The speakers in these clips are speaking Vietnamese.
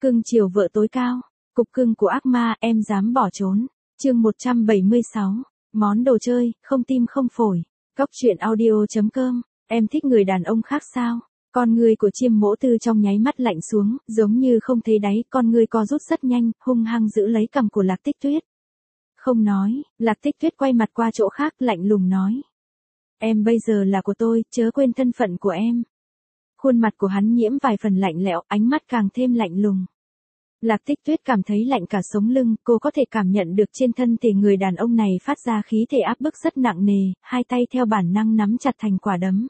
Cưng chiều vợ tối cao. Cục cưng của ác ma, em dám bỏ trốn. Chương 176. Món đồ chơi, không tim không phổi. Cóc truyện audio.com. Em thích người đàn ông khác sao? Con ngươi của Chiêm Mỗ Tư trong nháy mắt lạnh xuống, giống như không thấy đáy, con ngươi co rút rất nhanh, hung hăng giữ lấy cằm của Lạc Tích Tuyết. Không nói, Lạc Tích Tuyết quay mặt qua chỗ khác, lạnh lùng nói. Em bây giờ là của tôi, chớ quên thân phận của em. Khuôn mặt của hắn nhiễm vài phần lạnh lẽo, ánh mắt càng thêm lạnh lùng. Lạc Tích Tuyết cảm thấy lạnh cả sống lưng, cô có thể cảm nhận được trên thân thể người đàn ông này phát ra khí thể áp bức rất nặng nề, hai tay theo bản năng nắm chặt thành quả đấm.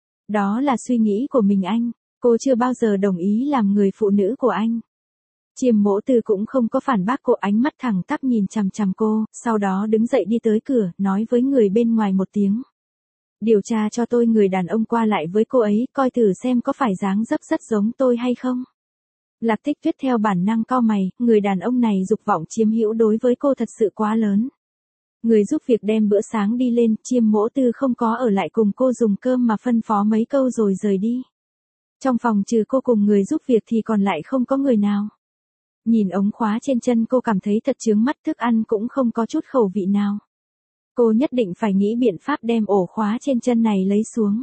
Đó là suy nghĩ của mình anh, cô chưa bao giờ đồng ý làm người phụ nữ của anh. Chiêm Mỗ Tư cũng không có phản bác cô, ánh mắt thẳng tắp nhìn chằm chằm cô, sau đó đứng dậy đi tới cửa, nói với người bên ngoài một tiếng. Điều tra cho tôi người đàn ông qua lại với cô ấy, coi thử xem có phải dáng dấp rất giống tôi hay không. Lạc Tích Tuyết theo bản năng cau mày, người đàn ông này dục vọng chiếm hữu đối với cô thật sự quá lớn. Người giúp việc đem bữa sáng đi lên, Chiêm Mỗ Tư không có ở lại cùng cô dùng cơm mà phân phó mấy câu rồi rời đi. Trong phòng trừ cô cùng người giúp việc thì còn lại không có người nào. Nhìn ống khóa trên chân cô cảm thấy thật chướng mắt, thức ăn cũng không có chút khẩu vị nào. Cô nhất định phải nghĩ biện pháp đem ổ khóa trên chân này lấy xuống.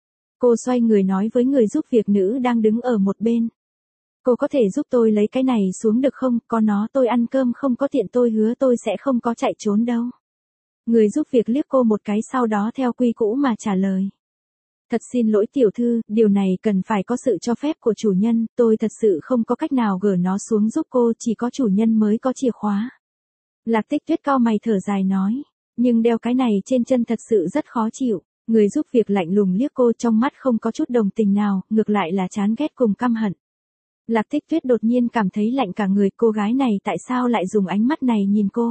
Cô xoay người nói với người giúp việc nữ đang đứng ở một bên. Cô có thể giúp tôi lấy cái này xuống được không, có nó tôi ăn cơm không có tiện, tôi hứa tôi sẽ không có chạy trốn đâu. Người giúp việc liếc cô một cái sau đó theo quy cũ mà trả lời. Thật xin lỗi tiểu thư, điều này cần phải có sự cho phép của chủ nhân, tôi thật sự không có cách nào gỡ nó xuống giúp cô, chỉ có chủ nhân mới có chìa khóa. Lạc Tích Tuyết cau mày thở dài nói, nhưng đeo cái này trên chân thật sự rất khó chịu. Người giúp việc lạnh lùng liếc cô, trong mắt không có chút đồng tình nào, ngược lại là chán ghét cùng căm hận. Lạc Tích Tuyết đột nhiên cảm thấy lạnh cả người, cô gái này tại sao lại dùng ánh mắt này nhìn cô?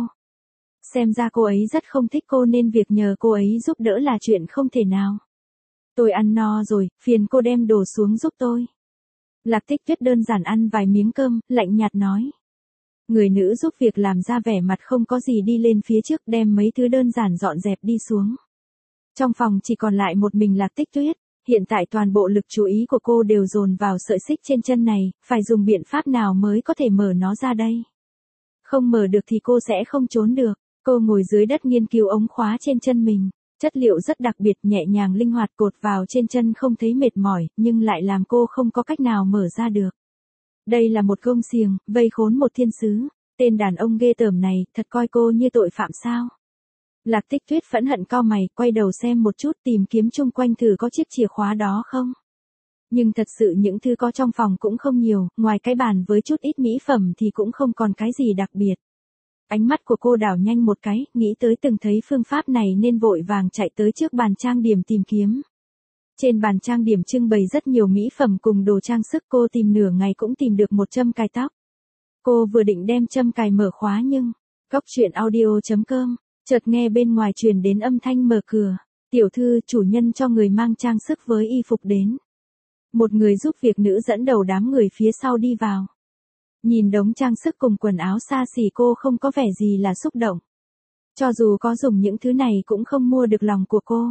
Xem ra cô ấy rất không thích cô nên việc nhờ cô ấy giúp đỡ là chuyện không thể nào. Tôi ăn no rồi, phiền cô đem đồ xuống giúp tôi. Lạc Tích Tuyết đơn giản ăn vài miếng cơm, lạnh nhạt nói. Người nữ giúp việc làm ra vẻ mặt không có gì đi lên phía trước đem mấy thứ đơn giản dọn dẹp đi xuống. Trong phòng chỉ còn lại một mình Lạc Tích Tuyết. Hiện tại toàn bộ lực chú ý của cô đều dồn vào sợi xích trên chân này, phải dùng biện pháp nào mới có thể mở nó ra đây. Không mở được thì cô sẽ không trốn được. Cô ngồi dưới đất nghiên cứu ống khóa trên chân mình. Chất liệu rất đặc biệt, nhẹ nhàng linh hoạt, cột vào trên chân không thấy mệt mỏi, nhưng lại làm cô không có cách nào mở ra được. Đây là một gông xiềng, vây khốn một thiên sứ. Tên đàn ông ghê tởm này, thật coi cô như tội phạm sao? Lạc Tích Tuyết phẫn hận cau mày, quay đầu xem một chút, tìm kiếm chung quanh thử có chiếc chìa khóa đó không. Nhưng thật sự những thứ có trong phòng cũng không nhiều, ngoài cái bàn với chút ít mỹ phẩm thì cũng không còn cái gì đặc biệt. Ánh mắt của cô đảo nhanh một cái, nghĩ tới từng thấy phương pháp này nên vội vàng chạy tới trước bàn trang điểm tìm kiếm. Trên bàn trang điểm trưng bày rất nhiều mỹ phẩm cùng đồ trang sức, cô tìm nửa ngày cũng tìm được một châm cài tóc. Cô vừa định đem châm cài mở khóa nhưng, cóc truyện audio.com. Chợt nghe bên ngoài truyền đến âm thanh mở cửa. Tiểu thư, chủ nhân cho người mang trang sức với y phục đến. Một người giúp việc nữ dẫn đầu đám người phía sau đi vào. Nhìn đống trang sức cùng quần áo xa xỉ, cô không có vẻ gì là xúc động. Cho dù có dùng những thứ này cũng không mua được lòng của cô.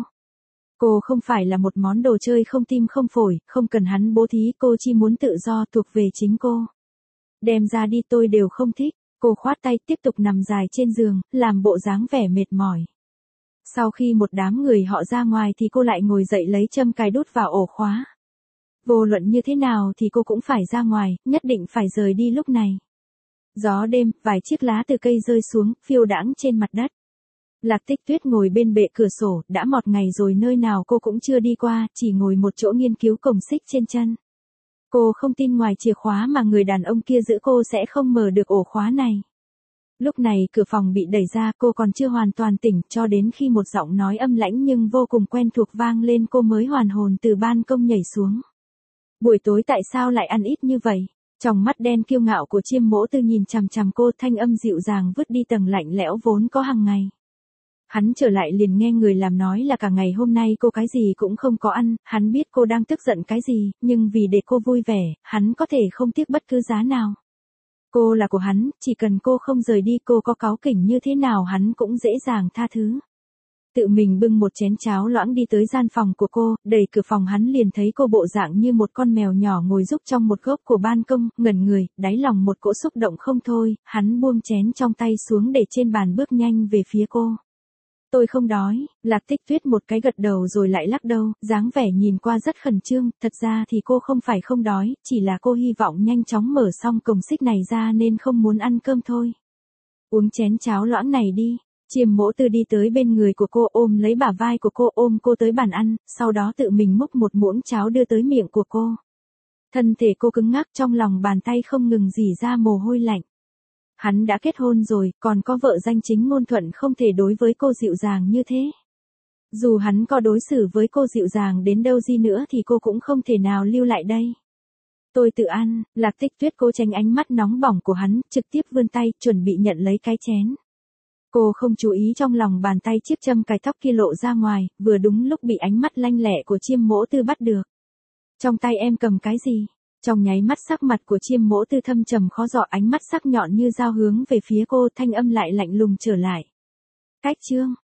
Cô không phải là một món đồ chơi không tim không phổi, không cần hắn bố thí, cô chỉ muốn tự do thuộc về chính cô. Đem ra đi, tôi đều không thích. Cô khoát tay tiếp tục nằm dài trên giường, làm bộ dáng vẻ mệt mỏi. Sau khi một đám người họ ra ngoài thì cô lại ngồi dậy lấy châm cài đút vào ổ khóa. Vô luận như thế nào thì cô cũng phải ra ngoài, nhất định phải rời đi lúc này. Gió đêm, vài chiếc lá từ cây rơi xuống, phiêu đãng trên mặt đất. Lạc Tích Tuyết ngồi bên bệ cửa sổ, đã một ngày rồi nơi nào cô cũng chưa đi qua, chỉ ngồi một chỗ nghiên cứu cổng xích trên chân. Cô không tin ngoài chìa khóa mà người đàn ông kia giữ cô sẽ không mở được ổ khóa này. Lúc này cửa phòng bị đẩy ra, cô còn chưa hoàn toàn tỉnh, cho đến khi một giọng nói âm lãnh nhưng vô cùng quen thuộc vang lên cô mới hoàn hồn từ ban công nhảy xuống. Buổi tối tại sao lại ăn ít như vậy? Trong mắt đen kiêu ngạo của Chiêm Mỗ Tư nhìn chằm chằm cô, thanh âm dịu dàng vứt đi tầng lạnh lẽo vốn có hàng ngày. Hắn trở lại liền nghe người làm nói là cả ngày hôm nay cô cái gì cũng không có ăn, hắn biết cô đang tức giận cái gì, nhưng vì để cô vui vẻ, hắn có thể không tiếc bất cứ giá nào. Cô là của hắn, chỉ cần cô không rời đi, cô có cáu kỉnh như thế nào hắn cũng dễ dàng tha thứ. tự mình bưng một chén cháo loãng đi tới gian phòng của cô, đẩy cửa phòng hắn liền thấy cô bộ dạng như một con mèo nhỏ ngồi rúc trong một góc của ban công, ngẩn người, đáy lòng một cỗ xúc động không thôi, hắn buông chén trong tay xuống để trên bàn bước nhanh về phía cô. Tôi không đói, Lạc Tích Tuyết một cái gật đầu rồi lại lắc đầu, dáng vẻ nhìn qua rất khẩn trương, thật ra thì cô không phải không đói, chỉ là cô hy vọng nhanh chóng mở xong cổng xích này ra nên không muốn ăn cơm thôi. Uống chén cháo loãng này đi. Chiêm Mỗ Tư đi tới bên người của cô ôm lấy bả vai của cô ôm cô tới bàn ăn, sau đó tự mình múc một muỗng cháo đưa tới miệng của cô. Thân thể cô cứng ngắc trong lòng bàn tay không ngừng rỉ ra mồ hôi lạnh. Hắn đã kết hôn rồi, còn có vợ danh chính ngôn thuận không thể đối với cô dịu dàng như thế. Dù hắn có đối xử với cô dịu dàng đến đâu đi nữa thì cô cũng không thể nào lưu lại đây. Tôi tự ăn, Lạc Tích Tuyết cố tránh ánh mắt nóng bỏng của hắn, trực tiếp vươn tay, chuẩn bị nhận lấy cái chén. Cô không chú ý trong lòng bàn tay chiếc châm cài tóc kia lộ ra ngoài, vừa đúng lúc bị ánh mắt lanh lẹ của Chiêm Mỗ Tư bắt được. Trong tay em cầm cái gì? Trong nháy mắt sắc mặt của Chiêm Mỗ Tư thâm trầm khó dò, ánh mắt sắc nhọn như dao hướng về phía cô, thanh âm lại lạnh lùng trở lại. Cách chương,